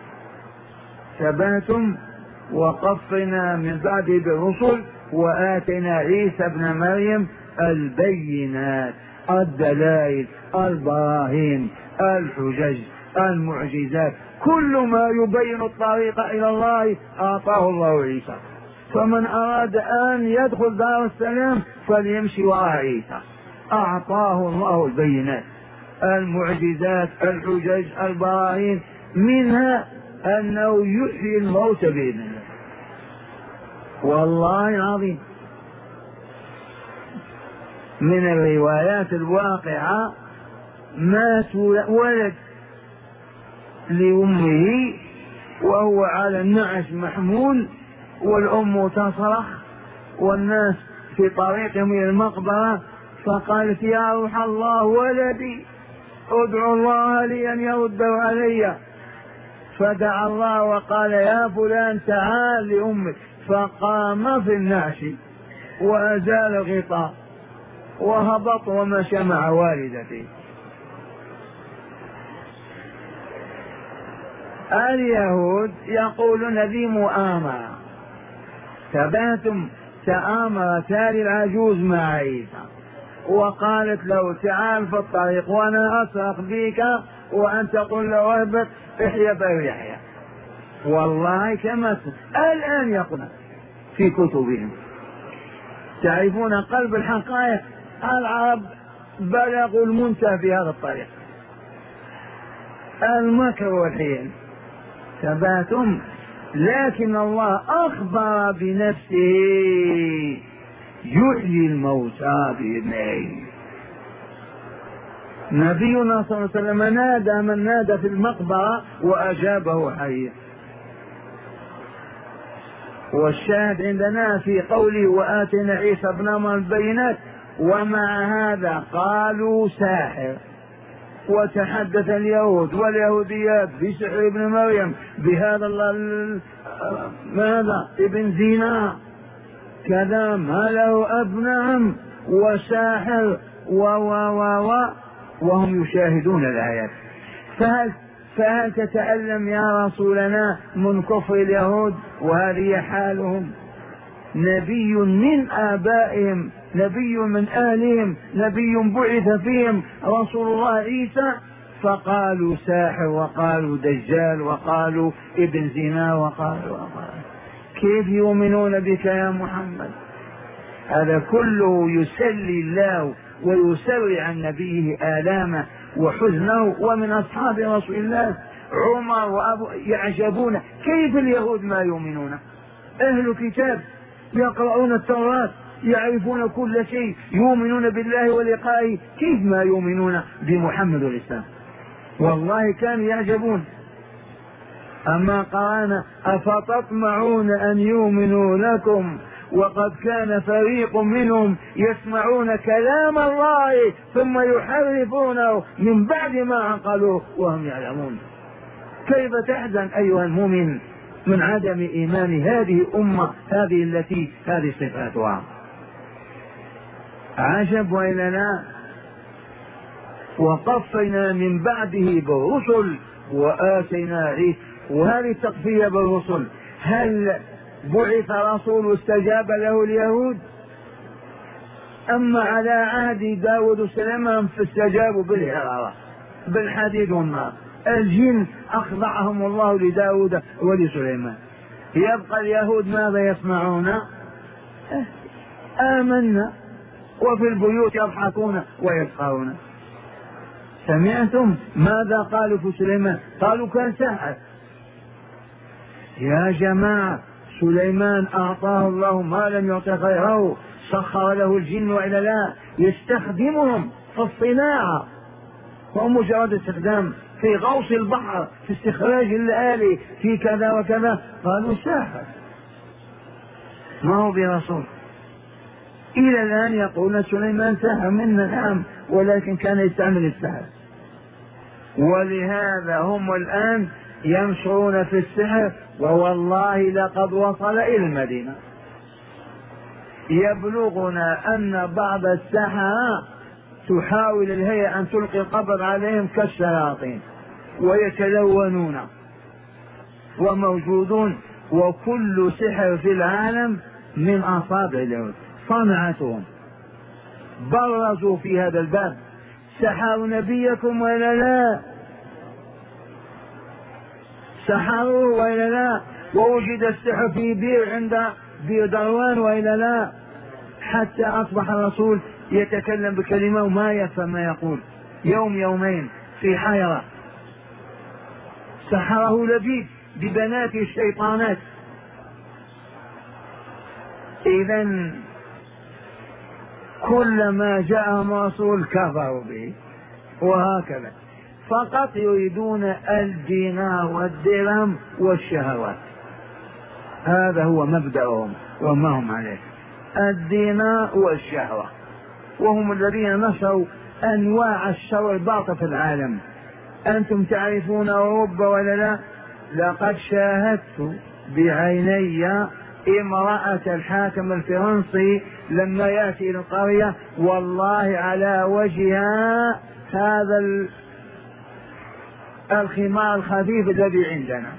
ثباتم. وقفنا من بعده بالرسل وآتنا عيسى بن مريم البينات، الدلائل، البراهين، الحجج، المعجزات، كل ما يبين الطريق إلى الله أعطاه الله عيسى. فمن أراد أن يدخل دار السلام فليمشي وراء عيسى. أعطاه الله البينات، المعجزات، الحجج، البراهين، منها أنه يحيي الموت بإذن الله. والله العظيم من الروايات الواقعة: مات ولد لأمه وهو على النعش محمول والأم تصرخ والناس في طريقهم إلى المقبرة، فقالت: يا روح الله ولدي، ادعو الله لي أن يرده علي. فدعا الله وقال: يا فلان تعال لأمك. فقام في النعش وأزال الغطاء وهبط ومشى مع والدته. اليهود يقولون ذي مؤامرة. ثباتم. تآمر تالي العجوز مع عيسى وقالت له: تعال في الطريق وانا اصرخ بك وانت تقول له اهبط احيا فيحيى. والله كما الان يقول في كتبهم. تعرفون قلب الحقائق، العرب بلغوا المنتهى في هذا الطريق، المكر والحيل. ثباتم. لكن الله أخبر بنفسه يحيي الموتى بإذنه. نبينا صلى الله عليه وسلم نادى من نادى في المقبرة وأجابه حيا. والشاهد عندنا في قوله: وآتنا عيسى ابن مريم البينات. ومع هذا قالوا ساحر، وتحدث اليهود واليهوديات بسحر ابن مريم بهذا ماذا ابن زنا كذا ما له اب نعم وساحر و و و وهم يشاهدون الآيات. فهل فهل تتألم يا رسولنا من كفر اليهود وهذه حالهم؟ نبي من آبائهم، نبي من أهلهم، نبي بعث فيهم رسول الله عيسى، فقالوا ساحر وقالوا دجال وقالوا ابن زنا وقالوا, وقالوا. كيف يؤمنون بك يا محمد؟ هذا كله يسلي الله ويسرع عن نبيه آلامه وحزنه. ومن أصحاب رسول الله عمر وأبو يعجبون كيف اليهود ما يؤمنون، أهل كتاب يقرؤون التوراة يعرفون كل شيء يؤمنون بالله ولقائه، كيف ما يؤمنون بمحمد والإسلام؟ والله كانوا يعجبون. أما قرانا أفتطمعون أن يؤمنوا لكم وقد كان فريق منهم يسمعون كلام الله ثم يحرفونه من بعد ما عقلوه وهم يعلمون. كيف تحزن أيها المؤمن من عدم إيمان هذه الأمة هذه التي هذه صفاتها؟ عجب وإلا لا؟ وقفنا من بعده بالرسل وآتينا عيسى، وهذه التقفية بالرسل هل بعث رسول استجاب له اليهود؟ أما على عهد داود وسليمان فاستجابوا بالحرارة بالحديد والنار. الجن أخضعهم الله لداود ولسليمان. يبقى اليهود ماذا يسمعون؟ آمنا وفي البيوت يضحكون ويسخرون. سمعتم ماذا قالوا في سليمان؟ قالوا كان ساحر. يا جماعة سليمان أعطاه الله ما لم يعط غيره، سخر له الجن وإلا لا، يستخدمهم في الصناعة ومجرد استخدام في غوص البحر في استخراج الآلي في كذا وكذا. قالوا ساحر ما هو برسول. إلى الآن يقولون سليمان ساحر منا، نعم، ولكن كان يستعمل السحر. ولهذا هم الآن ينشرون في السحر، ووالله لقد وصل إلى المدينة. يبلغنا أن بعض السحرة تحاول الهيئة أن تلقي القبض عليهم كالشياطين ويتلونون وموجودون. وكل سحر في العالم من أصابع اليهود صنعتهم. برزوا في هذا الباب، سحروا نبيكم ولا لا؟ سحروا ولا لا؟ ووجد السحر في بير عند بير دروان ولا لا؟ حتى أصبح الرسول يتكلم بكلمة وما يفهم ما يقول، يوم يومين في حيرة. سحره لبيد ببنات الشيطانات. إذن كلما جاءهم رسول كفروا به، وهكذا فقط يريدون الدينار والدرهم والشهوات. هذا هو مبدأهم وما هم عليه، الدينار والشهوة. وهم الذين نشروا أنواع الشر الباطل في العالم. أنتم تعرفون أوروبا ولا لا؟ لقد شاهدت بعيني امرأة الحاكم الفرنسي لما يأتي إلى القرية، والله على وجهها هذا الخمار الخفيف الذي عندنا،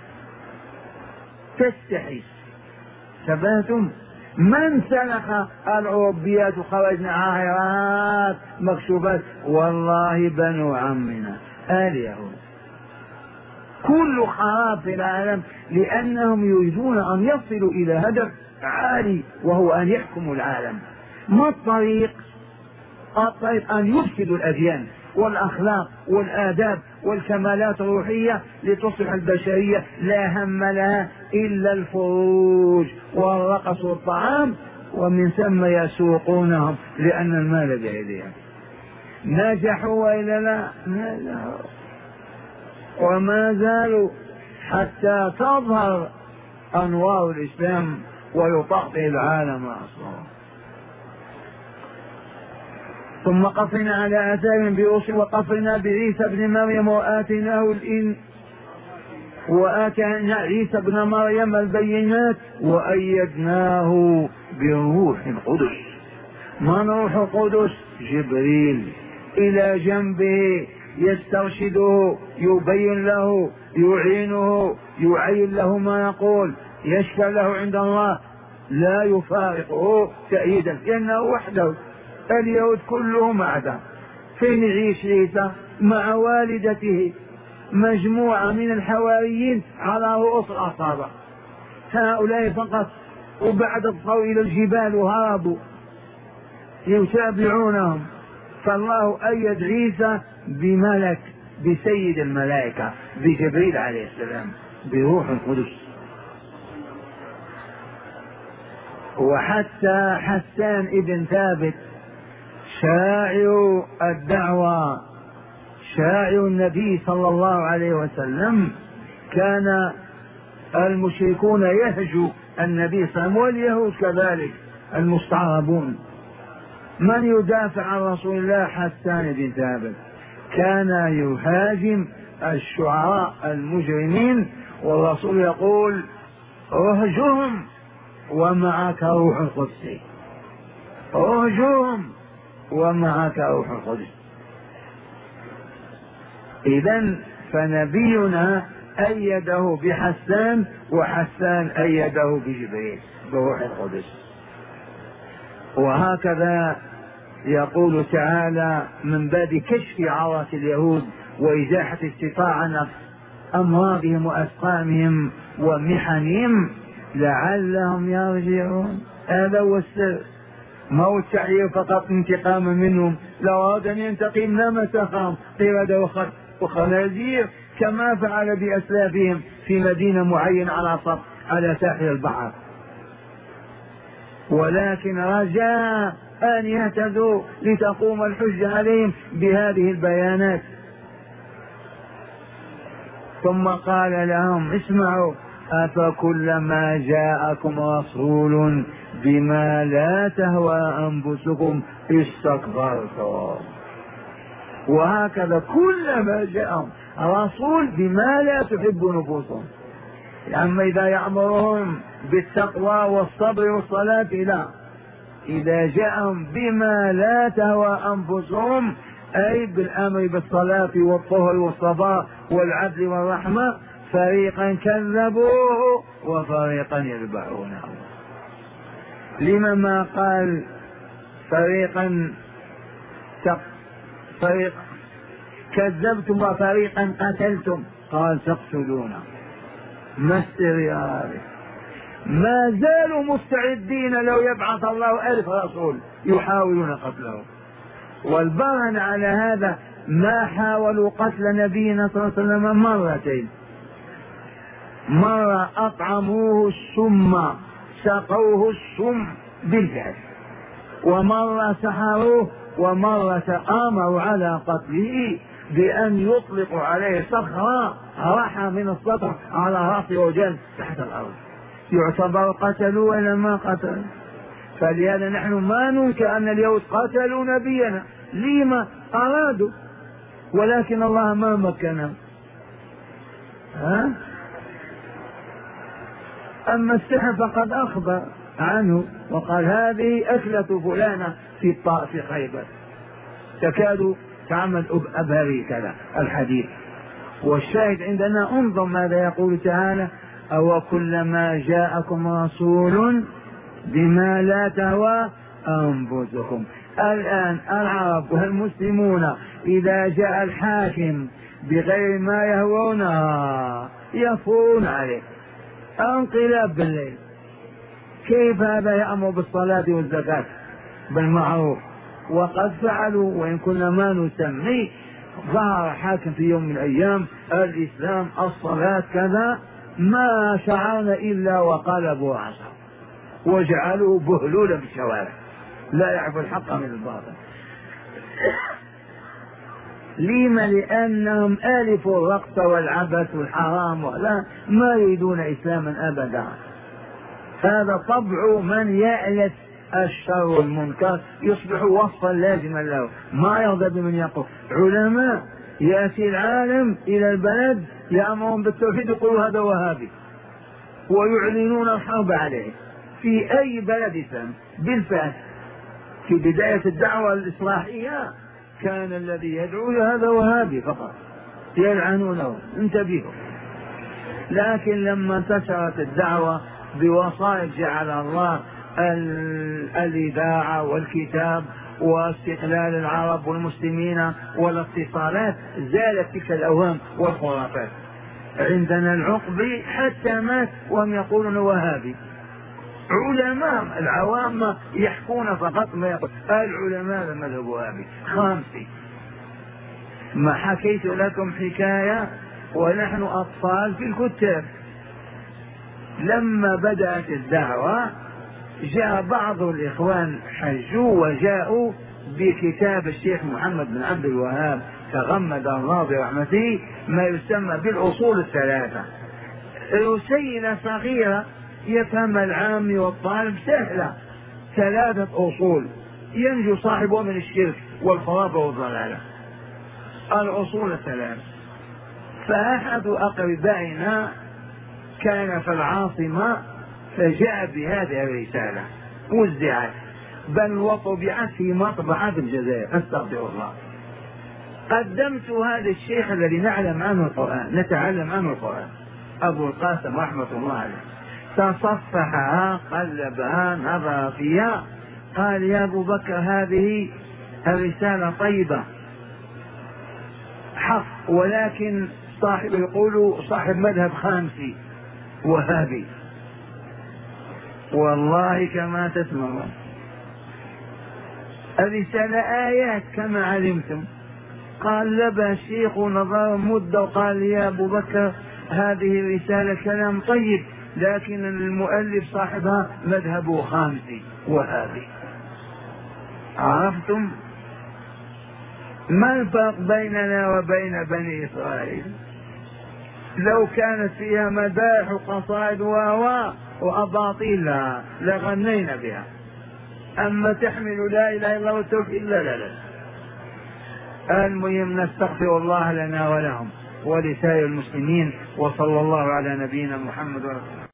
تستحي. ثباتم من سلخ الأوروبيات وخرجنا عاهرات مكشوفات؟ والله بنو عمنا اليهود. كل خراب في العالم لأنهم يريدون أن يصلوا إلى هدف عالي وهو أن يحكموا العالم. ما الطريق؟ الطريق أن يفسدوا الأديان والأخلاق والآداب والكمالات الروحية لتصبح البشرية لا هم لها إلا الفروج والرقص والطعام، ومن ثم يسوقونهم لأن المال بأيديهم. نجحوا وإلا لا؟ نجحوا وما زالوا حتى تظهر أنوار الإسلام ويطأطئ العالم أصلا. ثم قفنا على آثارهم برسل وقفنا بعيسى ابن مريم وآتيناه الإن وآتينا عيسى ابن مريم البينات وأيدناه بروح القدس. من روح القدس؟ جبريل إلى جنبه يسترشده، يبين له، يعينه، يعين له ما يقول، يشفع له عند الله، لا يفارقه تأييدا لأنه وحده. اليهود كلهم أعداء. فين يعيش عيسى؟ مع والدته مجموعة من الحواريين على رؤوس الأصابع، هؤلاء فقط، وبعد اطفوا إلى الجبال وهربوا يتابعونهم. فالله أيد عيسى بملك، بسيد الملائكة، بجبريل عليه السلام، بروح القدس. وحتى حسان ابن ثابت شاعر الدعوة، شاعر النبي صلى الله عليه وسلم، كان المشركون يهجوا النبي صلى الله عليه وسلم واليهود كذلك المستعربون. من يدافع عن رسول الله؟ حسان بن ثابت، كان يهاجم الشعراء المجرمين، والرسول يقول اهجهم ومعك روح القدس، اهجهم ومعك روح القدس. إذن فنبينا أيده بحسان، وحسان أيده بجبريل بروح القدس. وهكذا يقول تعالى من باب كشف عورة اليهود وإزاحة استطاعة أمراضهم وأسقامهم ومحنهم لعلهم يرجعون. هذا هو السر، ما هو التعيير فقط انتقاما منهم، لو أراد أن ينتقم لمسخهم قردة وخنازير كما فعل بأسلافهم في مدينة معينة على سطح على ساحل البحر، ولكن رجاء أن يهتدوا لتقوم الحجة عليهم بهذه البيانات. ثم قال لهم اسمعوا أفكلما جاءكم رسول بما لا تهوى أنفسكم استكبرتم. وهكذا كلما جاءهم رسول بما لا تحب نفوسهم، أما إذا يأمرهم بالتقوى والصبر والصلاة لا، إذا جاءهم بما لا تهوى أنفسهم أي بالأمر بالصلاة والطهر والصبر والعدل والرحمة، فريقا كذبوه وفريقا يتبعونه. لما ما قال فريقا فريق كذبتم وفريقا قتلتم؟ قال تقتلونه. ما السر؟ ما زالوا مستعدين لو يبعث الله ألف رسول يحاولون قتله. والبرهن على هذا ما حاولوا قتل نبينا صلى الله عليه وسلم مرتين، مرة أطعموه السم سقوه السم بالجهل، ومرة سحروه، ومرة آمروا على قتله بأن يطلقوا عليه صخرة راح من السطح على رأسه وجل تحت الأرض. يعتبر قتلوا ولا ما قتلوا؟ فلهذا نحن ما ننكر أن اليهود قتلوا نبينا لما أرادوا، ولكن الله ما مكنهم. ها؟ أما السحر فقد أخبر عنه وقال هذه أكلة فلانة في الطائف في خيبر تكاد تعمل أبهري كذا الحديث. والشاهد عندنا انظر ماذا يقول تعالى أو كلما جاءكم رسول بما لا تهوى أنفسكم. الآن العرب والمسلمون إذا جاء الحاكم بغير ما يهوونها يفون عليه انقلاب بالليل. كيف هذا يأمر بالصلاة والزكاة بالمعروف؟ وقد فعلوا، وإن كنا ما نسمي. ظهر حاكم في يوم من الأيام الإسلام الصلاة كذا، ما شعرنا إلا وقلبوا عصا وجعلوا بهلولا بالشوارع لا يعرف الحق من الباطل. لما؟ لأنهم آلفوا الرقص والعبث والحرام ولا ما يريدون إسلاما أبدا. هذا طبع من يألف الشر والمنكر يصبح وصفا لازما له، ما يرضى بمن يقول. علماء يأتي العالم إلى البلد يأمرون بالتوحيد يقولوا هذا وهابي ويعلنون الحرب عليه في أي بلد إسلام. بالفعل في بداية الدعوة الإصلاحية كان الذي يدعو هذا وهابي فقط يلعنونه، انتبهوا. لكن لما انتشرت الدعوة بوسائط جعل الله الإذاعة والكتاب واستقلال العرب والمسلمين والاتصالات، زالت تلك الأوهام والخرافات. عندنا العقبي حتى مات وهم يقولون وهابي، علماء العوام يحكون فقط ما يقول العلماء المذهب الوهابي خامسي. ما حكيت لكم حكاية ونحن أطفال في الكتاب، لما بدأت الدعوة جاء بعض الإخوان حجوا وجاءوا بكتاب الشيخ محمد بن عبد الوهاب تغمد الله برحمته ما يسمى بالأصول الثلاثة، رسيلة صغيرة يفهم العام والطالب سهلة، ثلاثة أصول ينجو صاحبه من الشرك والخرافة والضلالة، الأصول الثلاثة. فأحد أقربائنا كان في العاصمة فجاء بهذه الرسالة وزعت بل وطبعت في مطبعة الجزائر، أستغفر الله. قدمت هذا الشيخ الذي نعلم عنه القرآن نتعلم عنه القرآن أبو القاسم رحمة الله عليه، تصفحها قلبها نظر فيها قال يا أبو بكر هذه الرسالة طيبة حق، ولكن صاحب يقول صاحب مذهب خامسي وهابي، والله كما تسمعون الرسالة آيات كما علمتم. قال لبى الشيخ نظر مدة وقال يا أبو بكر هذه الرسالة كلام طيب، لكن المؤلف صاحبها مذهبه خامسي وهابي. عرفتم ما الفرق بيننا وبين بني إسرائيل؟ لو كانت فيها مداح وقصائد وهواء وأباطيل لغنينا بها، أما تحمل لا إله إلا الله والتوحيد لا لا لا. المهم نستغفر الله لنا ولهم ولسائر المسلمين، وصلى الله على نبينا محمد ورسوله.